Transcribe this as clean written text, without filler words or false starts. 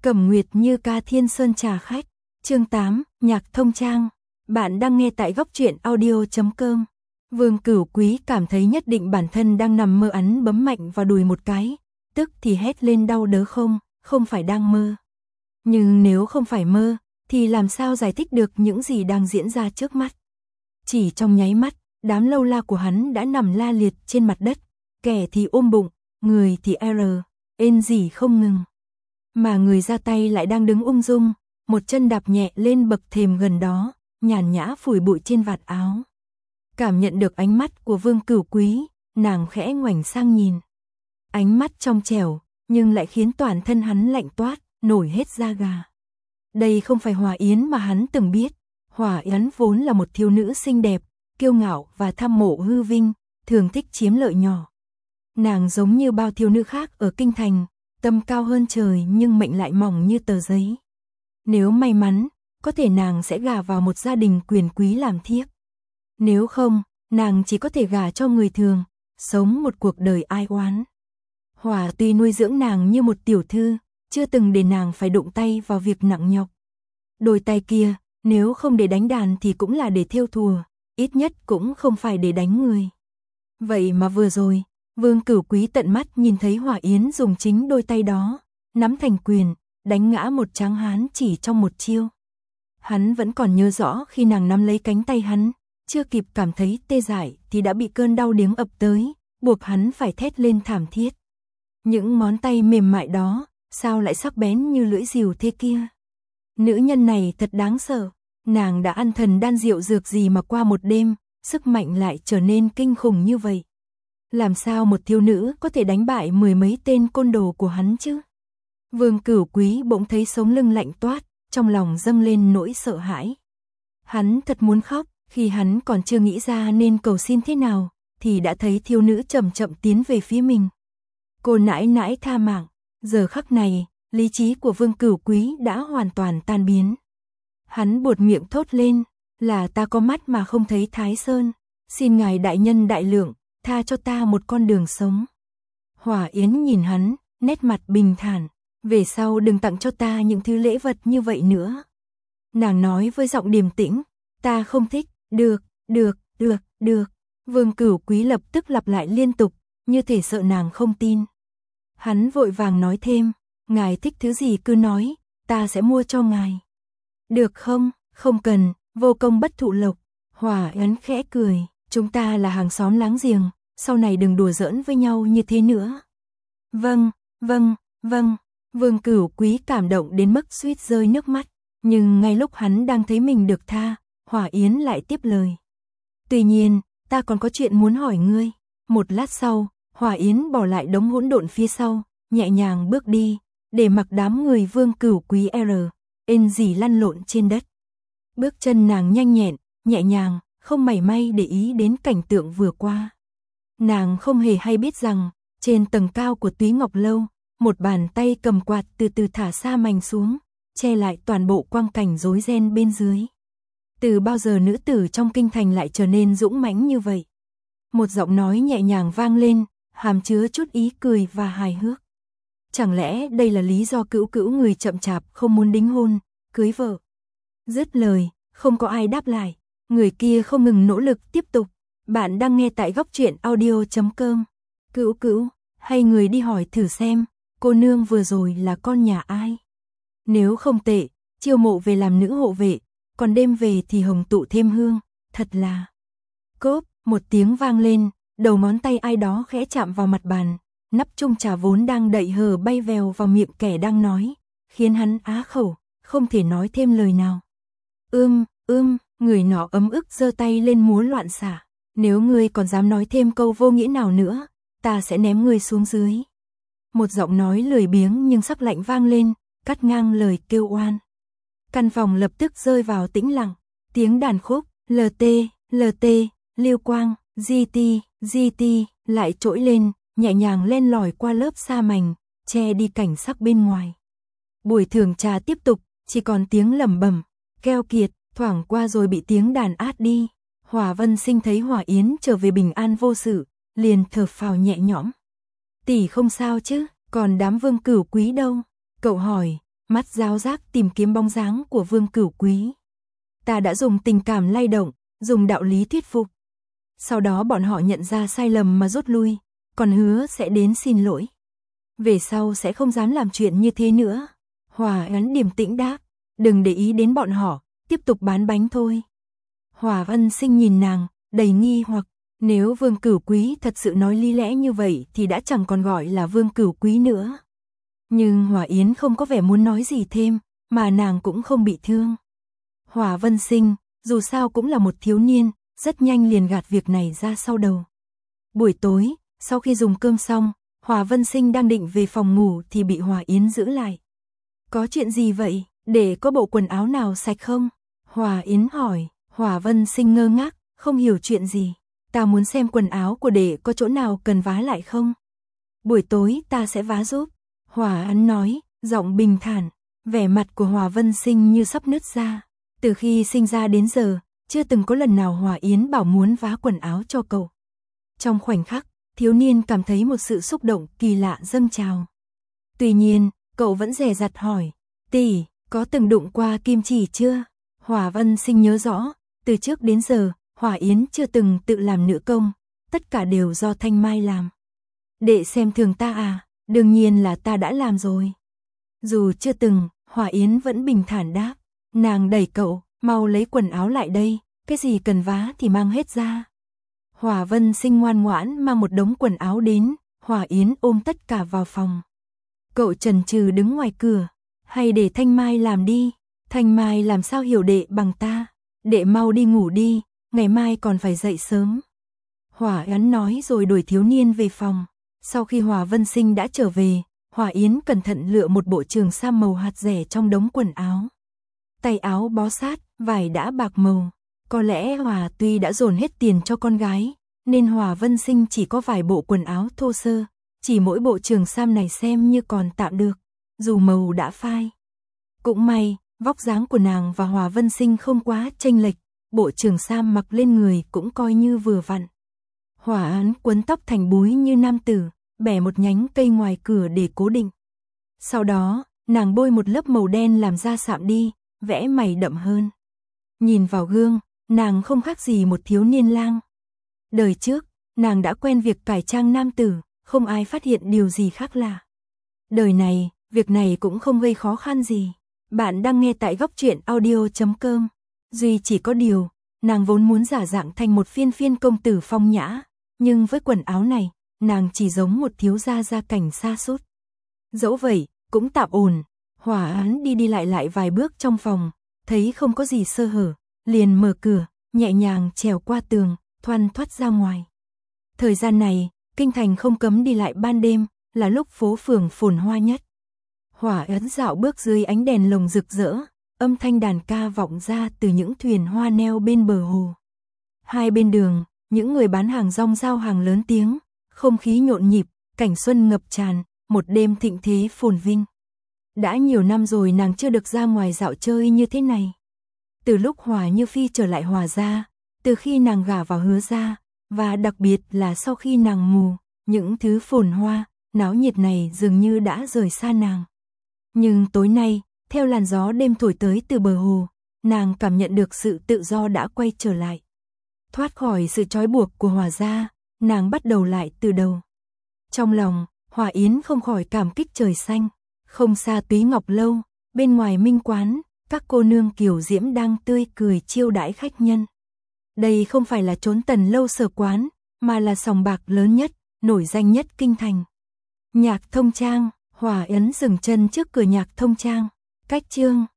Cẩm Nguyệt Như ca Thiên Sơn trà khách, chương 8, nhạc thông trang. Bạn đang nghe tại góc truyện audio.com. Vương Cửu Quý cảm thấy nhất định bản thân đang nằm mơ, ấn bấm mạnh vào đùi một cái, tức thì hét lên đau đớn, không phải đang mơ. Nhưng nếu không phải mơ, thì làm sao giải thích được những gì đang diễn ra trước mắt. Chỉ trong nháy mắt, đám lâu la của hắn đã nằm la liệt trên mặt đất, kẻ thì ôm bụng, người thì ên gì không ngừng. Mà người ra tay lại đang đứng ung dung, một chân đạp nhẹ lên bậc thềm gần đó, nhàn nhã phủi bụi trên vạt áo. Cảm nhận được ánh mắt của Vương Cửu Quý, nàng khẽ ngoảnh sang nhìn. Ánh mắt trong trẻo, nhưng lại khiến toàn thân hắn lạnh toát, nổi hết da gà. Đây không phải Hòa Yến mà hắn từng biết. Hòa Yến vốn là một thiếu nữ xinh đẹp, kiêu ngạo và tham mộ hư vinh, thường thích chiếm lợi nhỏ. Nàng giống như bao thiếu nữ khác ở kinh thành, tâm cao hơn trời nhưng mệnh lại mỏng như tờ giấy. Nếu may mắn, có thể nàng sẽ gả vào một gia đình quyền quý làm thiếp. Nếu không, nàng chỉ có thể gả cho người thường, sống một cuộc đời ai oán. Hòa tuy nuôi dưỡng nàng như một tiểu thư, chưa từng để nàng phải đụng tay vào việc nặng nhọc. Đôi tay kia, nếu không để đánh đàn thì cũng là để thêu thùa, ít nhất cũng không phải để đánh người. Vậy mà vừa rồi, Vương Cửu Quý tận mắt nhìn thấy Hòa Yến dùng chính đôi tay đó, nắm thành quyền, đánh ngã một tráng hán chỉ trong một chiêu. Hắn vẫn còn nhớ rõ khi nàng nắm lấy cánh tay hắn, chưa kịp cảm thấy tê dại thì đã bị cơn đau điếng ập tới, buộc hắn phải thét lên thảm thiết. Những ngón tay mềm mại đó, sao lại sắc bén như lưỡi rìu thế kia? Nữ nhân này thật đáng sợ, nàng đã ăn thần đan rượu dược gì mà qua một đêm, sức mạnh lại trở nên kinh khủng như vậy. Làm sao một thiếu nữ có thể đánh bại mười mấy tên côn đồ của hắn chứ? Vương Cửu Quý bỗng thấy sống lưng lạnh toát, trong lòng dâng lên nỗi sợ hãi. Hắn thật muốn khóc, khi hắn còn chưa nghĩ ra nên cầu xin thế nào, thì đã thấy thiếu nữ chậm chậm tiến về phía mình. Cô nãi nãi tha mạng, giờ khắc này, lý trí của Vương Cửu Quý đã hoàn toàn tan biến. Hắn buột miệng thốt lên, là ta có mắt mà không thấy Thái Sơn, xin ngài đại nhân đại lượng, tha cho ta một con đường sống. Hòa Yến nhìn hắn, nét mặt bình thản, về sau đừng tặng cho ta những thứ lễ vật như vậy nữa. Nàng nói với giọng điềm tĩnh, ta không thích, được. Vương Cửu Quý lập tức lặp lại liên tục, như thể sợ nàng không tin. Hắn vội vàng nói thêm, ngài thích thứ gì cứ nói, ta sẽ mua cho ngài. Được không, không cần, vô công bất thụ lộc. Hòa Yến khẽ cười, chúng ta là hàng xóm láng giềng, sau này đừng đùa giỡn với nhau như thế nữa. Vâng. Vương Cửu Quý cảm động đến mức suýt rơi nước mắt, nhưng ngay lúc hắn đang thấy mình được tha, Hòa Yến lại tiếp lời. Tuy nhiên, ta còn có chuyện muốn hỏi ngươi. Một lát sau, Hòa Yến bỏ lại đống hỗn độn phía sau, nhẹ nhàng bước đi, để mặc đám người Vương Cửu Quý ên gì lăn lộn trên đất. Bước chân nàng nhanh nhẹn, nhẹ nhàng, không mảy may để ý đến cảnh tượng vừa qua. Nàng không hề hay biết rằng, trên tầng cao của Túy Ngọc Lâu, một bàn tay cầm quạt từ từ thả sa mảnh xuống, che lại toàn bộ quang cảnh rối ren bên dưới. Từ bao giờ nữ tử trong kinh thành lại trở nên dũng mãnh như vậy? Một giọng nói nhẹ nhàng vang lên, hàm chứa chút ý cười và hài hước. Chẳng lẽ đây là lý do Cửu người chậm chạp không muốn đính hôn, cưới vợ? Dứt lời, không có ai đáp lại, người kia không ngừng nỗ lực tiếp tục. Bạn đang nghe tại góc truyện audio.com. Cửu, hay người đi hỏi thử xem, cô nương vừa rồi là con nhà ai? Nếu không tệ, chiêu mộ về làm nữ hộ vệ, còn đêm về thì hồng tụ thêm hương, thật là... Cốp, một tiếng vang lên, đầu ngón tay ai đó khẽ chạm vào mặt bàn, nắp chung trà vốn đang đậy hờ bay vèo vào miệng kẻ đang nói, khiến hắn á khẩu, không thể nói thêm lời nào. Người nọ ấm ức giơ tay lên múa loạn xạ, nếu ngươi còn dám nói thêm câu vô nghĩa nào nữa, ta sẽ ném ngươi xuống dưới. Một giọng nói lười biếng nhưng sắc lạnh vang lên, cắt ngang lời kêu oan. Căn phòng lập tức rơi vào tĩnh lặng, tiếng đàn khúc, LT, lưu quang, GT, lại trỗi lên, nhẹ nhàng len lỏi qua lớp sa mảnh, che đi cảnh sắc bên ngoài. Buổi thưởng trà tiếp tục, chỉ còn tiếng lẩm bẩm, keo kiệt, thoảng qua rồi bị tiếng đàn át đi. Hòa Vân Sinh thấy Hòa Yến trở về bình an vô sự, liền thở phào nhẹ nhõm. Tỷ không sao chứ, còn đám Vương Cửu Quý đâu? Cậu hỏi, mắt giáo giác tìm kiếm bóng dáng của Vương Cửu Quý. Ta đã dùng tình cảm lay động, dùng đạo lý thuyết phục. Sau đó bọn họ nhận ra sai lầm mà rút lui, còn hứa sẽ đến xin lỗi. Về sau sẽ không dám làm chuyện như thế nữa. Hòa Ấn điềm tĩnh đáp, đừng để ý đến bọn họ, tiếp tục bán bánh thôi. Hòa Vân Sinh nhìn nàng, đầy nghi hoặc, nếu Vương Cửu Quý thật sự nói lý lẽ như vậy thì đã chẳng còn gọi là Vương Cửu Quý nữa. Nhưng Hòa Yến không có vẻ muốn nói gì thêm, mà nàng cũng không bị thương. Hòa Vân Sinh, dù sao cũng là một thiếu niên, rất nhanh liền gạt việc này ra sau đầu. Buổi tối, sau khi dùng cơm xong, Hòa Vân Sinh đang định về phòng ngủ thì bị Hòa Yến giữ lại. Có chuyện gì vậy, để có bộ quần áo nào sạch không? Hòa Yến hỏi. Hòa Vân Sinh ngơ ngác, không hiểu chuyện gì. Ta muốn xem quần áo của đệ có chỗ nào cần vá lại không? Buổi tối ta sẽ vá giúp. Hòa Yến nói, giọng bình thản. Vẻ mặt của Hòa Vân Sinh như sắp nứt ra. Từ khi sinh ra đến giờ, chưa từng có lần nào Hòa Yến bảo muốn vá quần áo cho cậu. Trong khoảnh khắc, thiếu niên cảm thấy một sự xúc động kỳ lạ dâng trào. Tuy nhiên, cậu vẫn dè dặt hỏi, tỷ, có từng đụng qua kim chỉ chưa? Hòa Vân Sinh nhớ rõ, từ trước đến giờ, Hòa Yến chưa từng tự làm nữ công, tất cả đều do Thanh Mai làm. Đệ xem thường ta à, đương nhiên là ta đã làm rồi. Dù chưa từng, Hòa Yến vẫn bình thản đáp, nàng đẩy cậu, mau lấy quần áo lại đây, cái gì cần vá thì mang hết ra. Hòa Vân Sinh ngoan ngoãn mang một đống quần áo đến, Hòa Yến ôm tất cả vào phòng. Cậu chần chừ đứng ngoài cửa, hay để Thanh Mai làm đi, Thanh Mai làm sao hiểu đệ bằng ta, đệ mau đi ngủ đi, ngày mai còn phải dậy sớm. Hòa Yến nói rồi đuổi thiếu niên về phòng. Sau khi Hòa Vân Sinh đã trở về, Hòa Yến cẩn thận lựa một bộ trường sam màu hạt rẻ trong đống quần áo. Tay áo bó sát, vải đã bạc màu. Có lẽ Hòa tuy đã dồn hết tiền cho con gái, nên Hòa Vân Sinh chỉ có vài bộ quần áo thô sơ, chỉ mỗi bộ trường sam này xem như còn tạm được, dù màu đã phai. Cũng may, vóc dáng của nàng và Hòa Vân Sinh không quá chênh lệch, bộ trường sam mặc lên người cũng coi như vừa vặn. Hòa Yến quấn tóc thành búi như nam tử, bẻ một nhánh cây ngoài cửa để cố định. Sau đó, nàng bôi một lớp màu đen làm da sạm đi, vẽ mày đậm hơn. Nhìn vào gương, nàng không khác gì một thiếu niên lang. Đời trước, nàng đã quen việc cải trang nam tử, không ai phát hiện điều gì khác lạ. Đời này, việc này cũng không gây khó khăn gì. Bạn đang nghe tại Góc Truyện Audio.com. Duy chỉ có điều, nàng vốn muốn giả dạng thành một phiên công tử phong nhã, nhưng với quần áo này, nàng chỉ giống một thiếu gia gia cảnh sa sút. Dẫu vậy, cũng tạm ổn. Hòa Yến đi lại vài bước trong phòng, thấy không có gì sơ hở, liền mở cửa, nhẹ nhàng trèo qua tường, thoăn thoắt ra ngoài. Thời gian này, kinh thành không cấm đi lại ban đêm, là lúc phố phường phồn hoa nhất. Hòa Yến dạo bước dưới ánh đèn lồng rực rỡ, âm thanh đàn ca vọng ra từ những thuyền hoa neo bên bờ hồ. Hai bên đường, những người bán hàng rong giao hàng lớn tiếng, không khí nhộn nhịp, cảnh xuân ngập tràn, một đêm thịnh thế phồn vinh. Đã nhiều năm rồi nàng chưa được ra ngoài dạo chơi như thế này. Từ lúc Hòa Như Phi trở lại Hòa gia, từ khi nàng gả vào Hứa gia, và đặc biệt là sau khi nàng mù, những thứ phồn hoa, náo nhiệt này dường như đã rời xa nàng. Nhưng tối nay, theo làn gió đêm thổi tới từ bờ hồ, nàng cảm nhận được sự tự do đã quay trở lại. Thoát khỏi sự trói buộc của Hòa gia, nàng bắt đầu lại từ đầu. Trong lòng, Hòa Yến không khỏi cảm kích trời xanh. Không xa Túy Ngọc Lâu, bên ngoài Minh Quán, các cô nương kiều diễm đang tươi cười chiêu đãi khách nhân. Đây không phải là chốn Tần Lâu Sở quán, mà là sòng bạc lớn nhất, nổi danh nhất kinh thành. Nhạc Thông Trang. Hòa Yến dừng chân trước cửa Nhạc Thông Trang. Cách chương